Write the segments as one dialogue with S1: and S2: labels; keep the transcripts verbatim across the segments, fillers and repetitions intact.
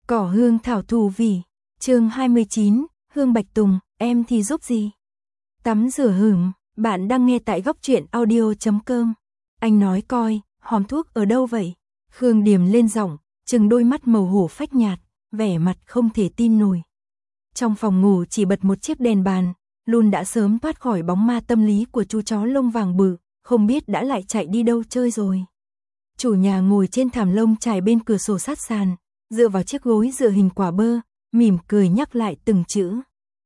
S1: Cỏ hương thảo thù vì, chương hai mươi chín, Hương Bạch Tùng, em thì giúp gì? Tắm rửa hửm, bạn đang nghe tại góc truyện audio chấm com. Anh nói coi, hòm thuốc ở đâu vậy? Khương Điềm lên giọng, trừng đôi mắt màu hổ phách nhạt, vẻ mặt không thể tin nổi. Trong phòng ngủ chỉ bật một chiếc đèn bàn, Lun đã sớm thoát khỏi bóng ma tâm lý của chú chó lông vàng bự, không biết đã lại chạy đi đâu chơi rồi. Chủ nhà ngồi trên thảm lông trải bên cửa sổ sát sàn, dựa vào chiếc gối dựa hình quả bơ, mỉm cười nhắc lại từng chữ.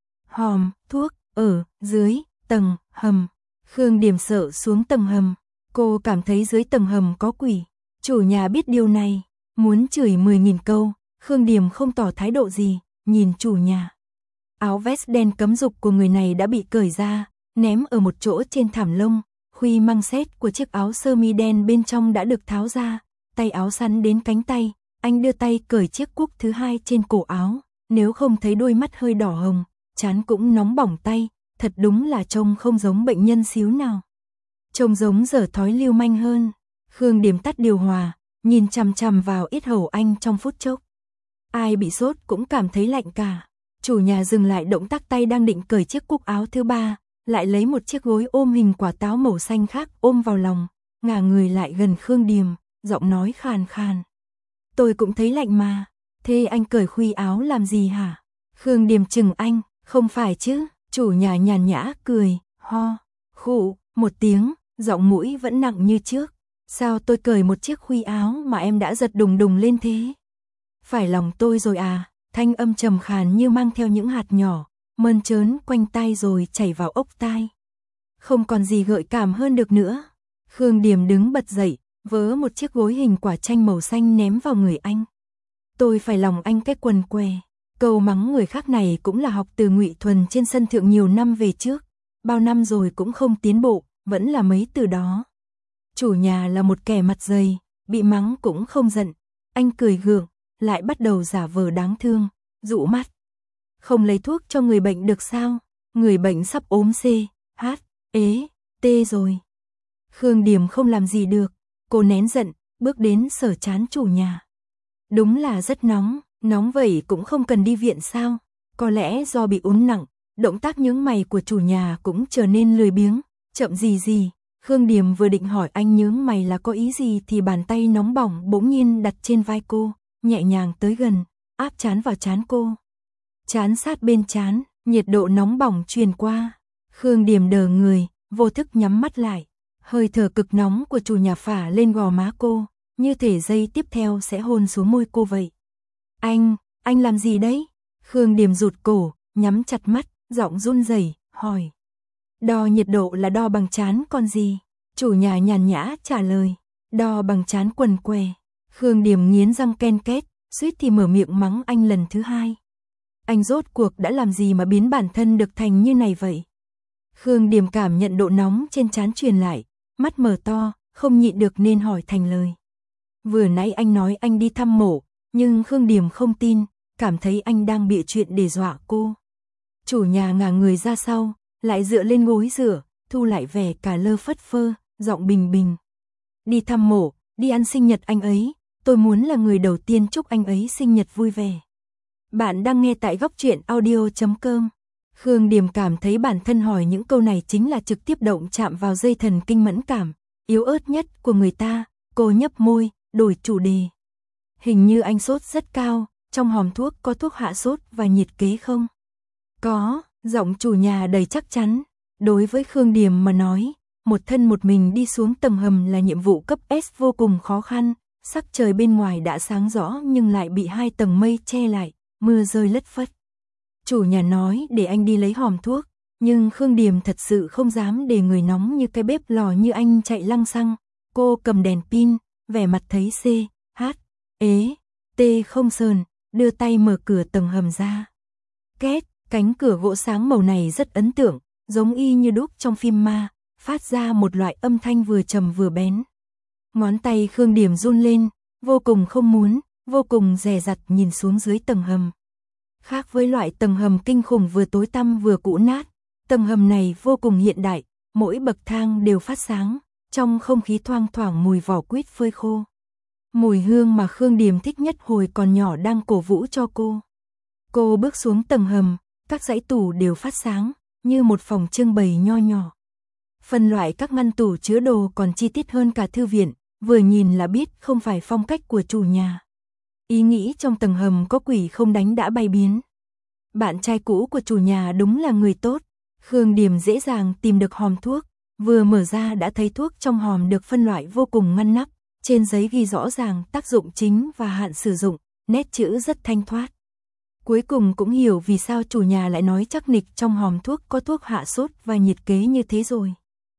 S1: Hòm, thuốc, ở, dưới, tầng, hầm. Khương Điềm sợ xuống tầng hầm, cô cảm thấy dưới tầng hầm có quỷ. Chủ nhà biết điều này, muốn chửi mười nghìn câu, Khương Điềm không tỏ thái độ gì, nhìn chủ nhà. Áo vest đen cấm dục của người này đã bị cởi ra, ném ở một chỗ trên thảm lông, khuy măng xét của chiếc áo sơ mi đen bên trong đã được tháo ra, tay áo sắn đến cánh tay, anh đưa tay cởi chiếc cúc thứ hai trên cổ áo, nếu không thấy đôi mắt hơi đỏ hồng, trán cũng nóng bỏng tay, thật đúng là trông không giống bệnh nhân xíu nào. Trông giống dở thói lưu manh hơn. Khương Điềm tắt điều hòa, nhìn chằm chằm vào yết hầu anh trong phút chốc. Ai bị sốt cũng cảm thấy lạnh cả. Chủ nhà dừng lại động tác tay đang định cởi chiếc cúc áo thứ ba, lại lấy một chiếc gối ôm hình quả táo màu xanh khác ôm vào lòng, ngả người lại gần Khương Điềm, giọng nói khàn khàn. Tôi cũng thấy lạnh mà, thế anh cởi khuy áo làm gì hả? Khương Điềm chừng anh, không phải chứ, chủ nhà nhàn nhã cười, ho, khụ, một tiếng, giọng mũi vẫn nặng như trước. Sao tôi cởi một chiếc khuy áo mà em đã giật đùng đùng lên thế? Phải lòng tôi rồi à? Thanh âm trầm khàn như mang theo những hạt nhỏ, mơn trớn quanh tai rồi chảy vào ốc tai. Không còn gì gợi cảm hơn được nữa. Khương Điềm đứng bật dậy, vớ một chiếc gối hình quả chanh màu xanh ném vào người anh. Tôi phải lòng anh cái quần què. Câu mắng người khác này cũng là học từ Ngụy Thuần trên sân thượng nhiều năm về trước. Bao năm rồi cũng không tiến bộ, vẫn là mấy từ đó. Chủ nhà là một kẻ mặt dày, bị mắng cũng không giận. Anh cười gượng, lại bắt đầu giả vờ đáng thương, dụ mắt. Không lấy thuốc cho người bệnh được sao? Người bệnh sắp ốm C, H, ế, T rồi. Khương Điềm không làm gì được, cô nén giận, bước đến sờ trán chủ nhà. Đúng là rất nóng, nóng vậy cũng không cần đi viện sao? Có lẽ do bị ốm nặng, động tác nhướng mày của chủ nhà cũng trở nên lười biếng, chậm gì gì. Khương Điềm vừa định hỏi anh nhướng mày là có ý gì thì bàn tay nóng bỏng bỗng nhiên đặt trên vai cô, nhẹ nhàng tới gần, áp trán vào trán cô. Trán sát bên trán, nhiệt độ nóng bỏng truyền qua. Khương Điềm đờ người, vô thức nhắm mắt lại. Hơi thở cực nóng của chủ nhà phả lên gò má cô, như thể giây tiếp theo sẽ hôn xuống môi cô vậy. Anh, anh làm gì đấy? Khương Điềm rụt cổ, nhắm chặt mắt, giọng run rẩy, hỏi. Đo nhiệt độ là đo bằng trán còn gì? Chủ nhà nhàn nhã trả lời. Đo bằng trán quần què. Khương Điềm nghiến răng ken két, suýt thì mở miệng mắng anh lần thứ hai. Anh rốt cuộc đã làm gì mà biến bản thân được thành như này vậy? Khương Điềm cảm nhận độ nóng trên trán truyền lại, mắt mở to, không nhịn được nên hỏi thành lời. Vừa nãy anh nói anh đi thăm mổ, nhưng Khương Điềm không tin, cảm thấy anh đang bịa chuyện để dọa cô. Chủ nhà ngả người ra sau, lại dựa lên gối rửa, thu lại vẻ cả lơ phất phơ, giọng bình bình. Đi thăm mổ, đi ăn sinh nhật anh ấy, tôi muốn là người đầu tiên chúc anh ấy sinh nhật vui vẻ. Bạn đang nghe tại góc truyện audio chấm com. Khương Điềm cảm thấy bản thân hỏi những câu này chính là trực tiếp động chạm vào dây thần kinh mẫn cảm, yếu ớt nhất của người ta. Cô nhấp môi, đổi chủ đề. Hình như anh sốt rất cao, trong hòm thuốc có thuốc hạ sốt và nhiệt kế không? Có, giọng chủ nhà đầy chắc chắn. Đối với Khương Điềm mà nói, một thân một mình đi xuống tầng hầm là nhiệm vụ cấp S vô cùng khó khăn. Sắc trời bên ngoài đã sáng rõ nhưng lại bị hai tầng mây che lại, mưa rơi lất phất. Chủ nhà nói để anh đi lấy hòm thuốc, nhưng Khương Điềm thật sự không dám để người nóng như cái bếp lò như anh chạy lăng xăng. Cô cầm đèn pin, vẻ mặt thấy C, H, ế, T không sờn, đưa tay mở cửa tầng hầm ra. Két, cánh cửa gỗ sáng màu này rất ấn tượng, giống y như đúc trong phim ma, phát ra một loại âm thanh vừa trầm vừa bén. Ngón tay Khương Điềm run lên, vô cùng không muốn, vô cùng dè dặt nhìn xuống dưới tầng hầm. Khác với loại tầng hầm kinh khủng vừa tối tăm vừa cũ nát, tầng hầm này vô cùng hiện đại, mỗi bậc thang đều phát sáng, trong không khí thoang thoảng mùi vỏ quýt phơi khô. Mùi hương mà Khương Điềm thích nhất hồi còn nhỏ đang cổ vũ cho cô. Cô bước xuống tầng hầm, các dãy tủ đều phát sáng, như một phòng trưng bày nho nhỏ. Phân loại các ngăn tủ chứa đồ còn chi tiết hơn cả thư viện, vừa nhìn là biết không phải phong cách của chủ nhà. Ý nghĩ trong tầng hầm có quỷ không đánh đã bay biến. Bạn trai cũ của chủ nhà đúng là người tốt. Khương Điềm dễ dàng tìm được hòm thuốc, vừa mở ra đã thấy thuốc trong hòm được phân loại vô cùng ngăn nắp, trên giấy ghi rõ ràng tác dụng chính và hạn sử dụng, nét chữ rất thanh thoát. Cuối cùng cũng hiểu vì sao chủ nhà lại nói chắc nịch trong hòm thuốc có thuốc hạ sốt và nhiệt kế như thế rồi.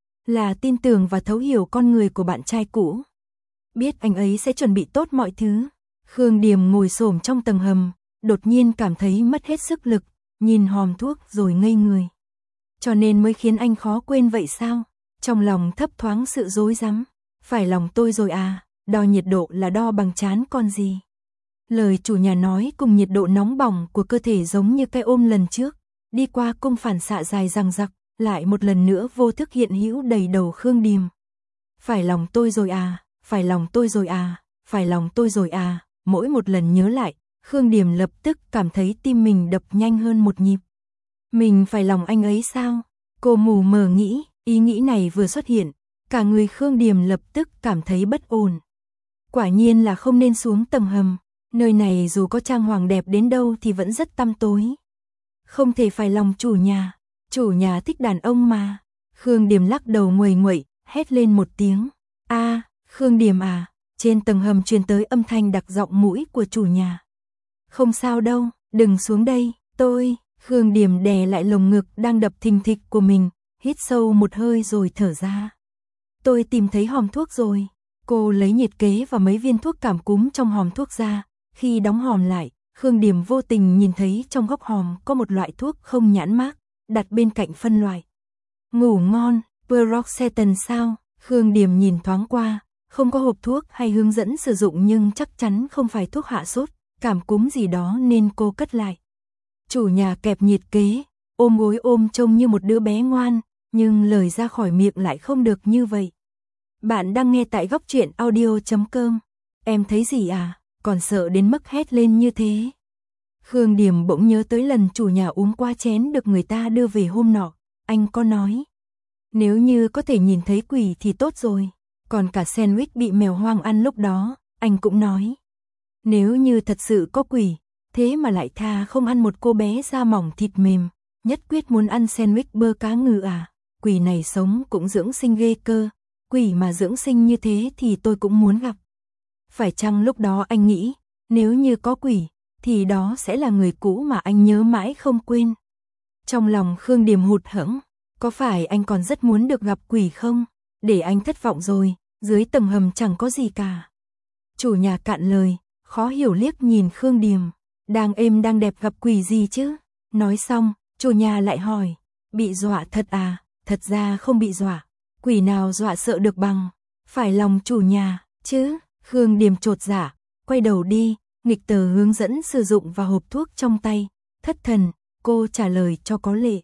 S1: Là tin tưởng và thấu hiểu con người của bạn trai cũ. Biết anh ấy sẽ chuẩn bị tốt mọi thứ. Khương Điềm ngồi xổm trong tầng hầm, đột nhiên cảm thấy mất hết sức lực, nhìn hòm thuốc rồi ngây người. Cho nên mới khiến anh khó quên vậy sao? Trong lòng thấp thoáng sự rối rắm. Phải lòng tôi rồi à, đo nhiệt độ là đo bằng trán con gì. Lời chủ nhà nói cùng nhiệt độ nóng bỏng của cơ thể giống như cái ôm lần trước, đi qua cung phản xạ dài dằng dặc, lại một lần nữa vô thức hiện hữu đầy đầu Khương Điềm. Phải lòng tôi rồi à, phải lòng tôi rồi à, phải lòng tôi rồi à, mỗi một lần nhớ lại, Khương Điềm lập tức cảm thấy tim mình đập nhanh hơn một nhịp. Mình phải lòng anh ấy sao? Cô mù mờ nghĩ, ý nghĩ này vừa xuất hiện, cả người Khương Điềm lập tức cảm thấy bất ổn. Quả nhiên là không nên xuống tầng hầm, nơi này dù có trang hoàng đẹp đến đâu thì vẫn rất tăm tối. Không thể phải lòng chủ nhà, chủ nhà thích đàn ông mà. Khương Điềm lắc đầu nguầy nguậy, hét lên một tiếng. A, à, Khương Điềm à, trên tầng hầm truyền tới âm thanh đặc giọng mũi của chủ nhà. Không sao đâu, đừng xuống đây, tôi, Khương Điềm đè lại lồng ngực đang đập thình thịch của mình, hít sâu một hơi rồi thở ra. Tôi tìm thấy hòm thuốc rồi. Cô lấy nhiệt kế và mấy viên thuốc cảm cúm trong hòm thuốc ra. Khi đóng hòm lại, Khương Điềm vô tình nhìn thấy trong góc hòm có một loại thuốc không nhãn mác, đặt bên cạnh phân loại. Ngủ ngon, Paroxetan sao? Khương Điềm nhìn thoáng qua, không có hộp thuốc hay hướng dẫn sử dụng nhưng chắc chắn không phải thuốc hạ sốt, cảm cúm gì đó nên cô cất lại. Chủ nhà kẹp nhiệt kế, ôm gối ôm trông như một đứa bé ngoan, nhưng lời ra khỏi miệng lại không được như vậy. Bạn đang nghe tại góc truyện audio chấm com. Em thấy gì à? Còn sợ đến mức hét lên như thế. Khương Điềm bỗng nhớ tới lần chủ nhà uống qua chén được người ta đưa về hôm nọ. Anh có nói, nếu như có thể nhìn thấy quỷ thì tốt rồi. Còn cả sandwich bị mèo hoang ăn lúc đó, anh cũng nói, nếu như thật sự có quỷ, thế mà lại tha không ăn một cô bé da mỏng thịt mềm, nhất quyết muốn ăn sandwich bơ cá ngừ à? Quỷ này sống cũng dưỡng sinh ghê cơ, quỷ mà dưỡng sinh như thế thì tôi cũng muốn gặp. Phải chăng lúc đó anh nghĩ, nếu như có quỷ, thì đó sẽ là người cũ mà anh nhớ mãi không quên. Trong lòng Khương Điềm hụt hẫng, có phải anh còn rất muốn được gặp quỷ không? Để anh thất vọng rồi, dưới tầng hầm chẳng có gì cả. Chủ nhà cạn lời, khó hiểu liếc nhìn Khương Điềm, đang êm đang đẹp gặp quỷ gì chứ? Nói xong, chủ nhà lại hỏi, bị dọa thật à? Thật ra không bị dọa, quỷ nào dọa sợ được bằng, phải lòng chủ nhà, chứ? Khương Điềm chột dạ, quay đầu đi, nghịch tờ hướng dẫn sử dụng và hộp thuốc trong tay, thất thần, cô trả lời cho có lệ.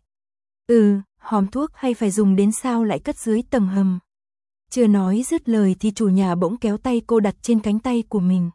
S1: Ừ, hòm thuốc hay phải dùng đến sao lại cất dưới tầng hầm. Chưa nói dứt lời thì chủ nhà bỗng kéo tay cô đặt trên cánh tay của mình.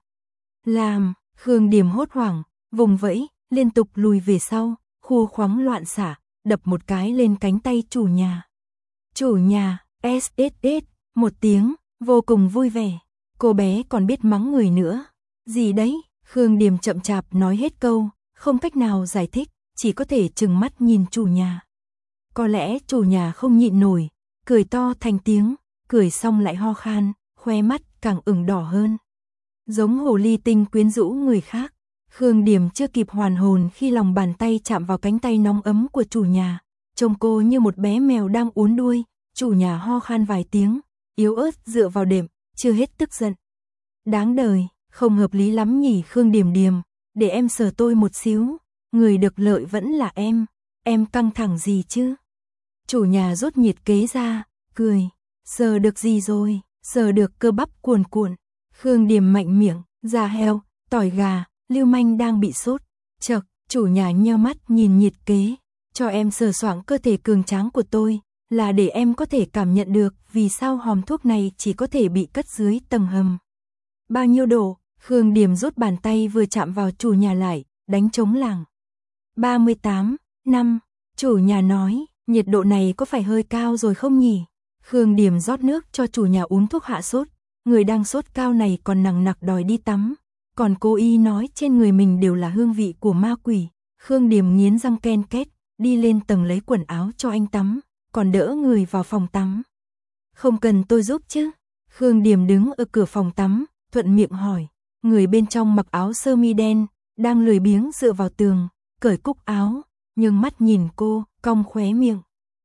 S1: Làm, Khương Điềm hốt hoảng, vùng vẫy, liên tục lùi về sau, khua khoắng loạn xả, đập một cái lên cánh tay chủ nhà. Chủ nhà, ét ét ét, một tiếng, vô cùng vui vẻ. Cô bé còn biết mắng người nữa. Gì đấy? Khương Điềm chậm chạp nói hết câu, không cách nào giải thích, chỉ có thể trừng mắt nhìn chủ nhà. Có lẽ chủ nhà không nhịn nổi, cười to thành tiếng, cười xong lại ho khan, khoe mắt càng ửng đỏ hơn. Giống hồ ly tinh quyến rũ người khác. Khương Điềm chưa kịp hoàn hồn khi lòng bàn tay chạm vào cánh tay nóng ấm của chủ nhà. Trông cô như một bé mèo đang uốn đuôi, chủ nhà ho khan vài tiếng, yếu ớt dựa vào đệm, chưa hết tức giận. Đáng đời, không hợp lý lắm nhỉ Khương Điềm Điềm, để em sờ tôi một xíu, người được lợi vẫn là em, em căng thẳng gì chứ? Chủ nhà rút nhiệt kế ra, cười, sờ được gì rồi, sờ được cơ bắp cuồn cuộn. Khương Điềm mạnh miệng, da heo, tỏi gà, lưu manh đang bị sốt. Chậc, chủ nhà nheo mắt nhìn nhiệt kế, cho em sờ soạng cơ thể cường tráng của tôi, là để em có thể cảm nhận được vì sao hòm thuốc này chỉ có thể bị cất dưới tầng hầm. Bao nhiêu độ? Khương Điềm rút bàn tay vừa chạm vào chủ nhà lại, đánh trống lảng. ba mươi tám, năm, chủ nhà nói, nhiệt độ này có phải hơi cao rồi không nhỉ? Khương Điềm rót nước cho chủ nhà uống thuốc hạ sốt, người đang sốt cao này còn nằng nặc đòi đi tắm, còn cô y nói trên người mình đều là hương vị của ma quỷ. Khương Điềm nghiến răng ken két, đi lên tầng lấy quần áo cho anh tắm, còn đỡ người vào phòng tắm. Không cần tôi giúp chứ? Khương Điềm đứng ở cửa phòng tắm, thuận miệng hỏi. Người bên trong mặc áo sơ mi đen, đang lười biếng dựa vào tường, cởi cúc áo, nhưng mắt nhìn cô, cong khóe miệng.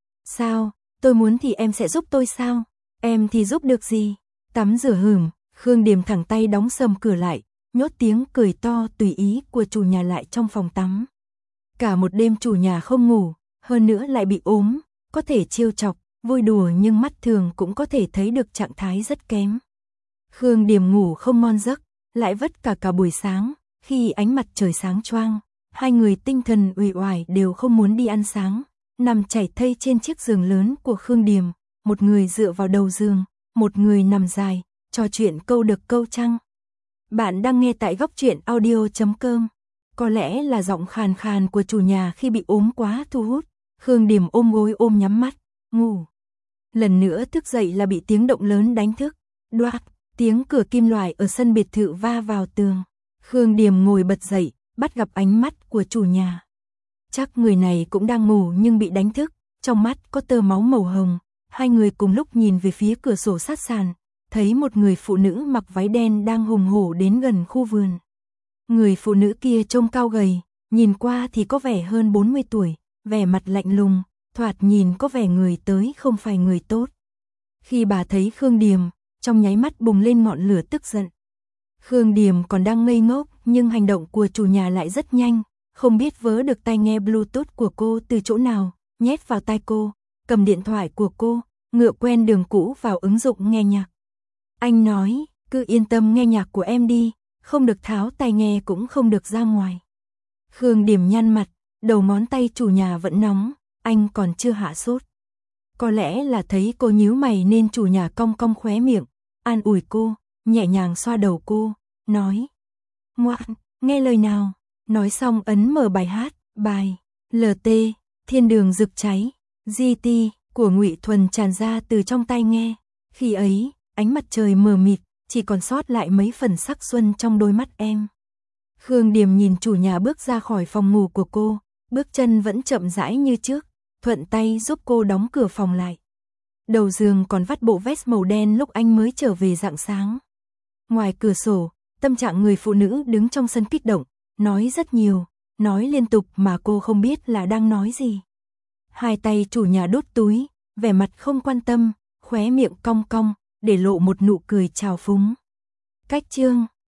S1: Sao, tôi muốn thì em sẽ giúp tôi sao? Em thì giúp được gì? Tắm rửa hửm, Khương Điềm thẳng tay đóng sầm cửa lại, nhốt tiếng cười to tùy ý của chủ nhà lại trong phòng tắm. Cả một đêm chủ nhà không ngủ, hơn nữa lại bị ốm, có thể trêu chọc, vui đùa nhưng mắt thường cũng có thể thấy được trạng thái rất kém. Khương Điềm ngủ không ngon giấc, lại vất cả cả buổi sáng, khi ánh mặt trời sáng choang, hai người tinh thần uể oải đều không muốn đi ăn sáng, nằm chảy thây trên chiếc giường lớn của Khương Điềm, một người dựa vào đầu giường, một người nằm dài, trò chuyện câu được câu trăng. Bạn đang nghe tại góc truyện audio chấm com. Có lẽ là giọng khàn khàn của chủ nhà khi bị ốm quá thu hút, Khương Điềm ôm gối ôm nhắm mắt, ngủ. Lần nữa thức dậy là bị tiếng động lớn đánh thức, đoạt, tiếng cửa kim loại ở sân biệt thự va vào tường. Khương Điềm ngồi bật dậy, bắt gặp ánh mắt của chủ nhà. Chắc người này cũng đang ngủ nhưng bị đánh thức, trong mắt có tơ máu màu hồng. Hai người cùng lúc nhìn về phía cửa sổ sát sàn, thấy một người phụ nữ mặc váy đen đang hùng hổ đến gần khu vườn. Người phụ nữ kia trông cao gầy, nhìn qua thì có vẻ hơn bốn mươi tuổi, vẻ mặt lạnh lùng, thoạt nhìn có vẻ người tới không phải người tốt. Khi bà thấy Khương Điềm, trong nháy mắt bùng lên ngọn lửa tức giận. Khương Điềm còn đang ngây ngốc, nhưng hành động của chủ nhà lại rất nhanh, không biết vớ được tai nghe Bluetooth của cô từ chỗ nào, nhét vào tai cô, cầm điện thoại của cô, ngựa quen đường cũ vào ứng dụng nghe nhạc. Anh nói, cứ yên tâm nghe nhạc của em đi, không được tháo tai nghe cũng không được ra ngoài. Khương Điềm nhăn mặt, đầu ngón tay chủ nhà vẫn nóng, anh còn chưa hạ sốt. Có lẽ là thấy cô nhíu mày nên chủ nhà cong cong khóe miệng, an ủi cô, nhẹ nhàng xoa đầu cô, nói. Ngoan, nghe lời nào. Nói xong ấn mở bài hát, bài lờ tê, Thiên đường rực cháy, giê tê của Ngụy Thuần tràn ra từ trong tai nghe. Khi ấy, ánh mặt trời mờ mịt, chỉ còn sót lại mấy phần sắc xuân trong đôi mắt em. Khương Điềm nhìn chủ nhà bước ra khỏi phòng ngủ của cô, bước chân vẫn chậm rãi như trước, thuận tay giúp cô đóng cửa phòng lại. Đầu giường còn vắt bộ vest màu đen lúc anh mới trở về rạng sáng. Ngoài cửa sổ, tâm trạng người phụ nữ đứng trong sân kích động, nói rất nhiều, nói liên tục mà cô không biết là đang nói gì. Hai tay chủ nhà đút túi, vẻ mặt không quan tâm, khóe miệng cong cong, để lộ một nụ cười trào phúng. Cách chương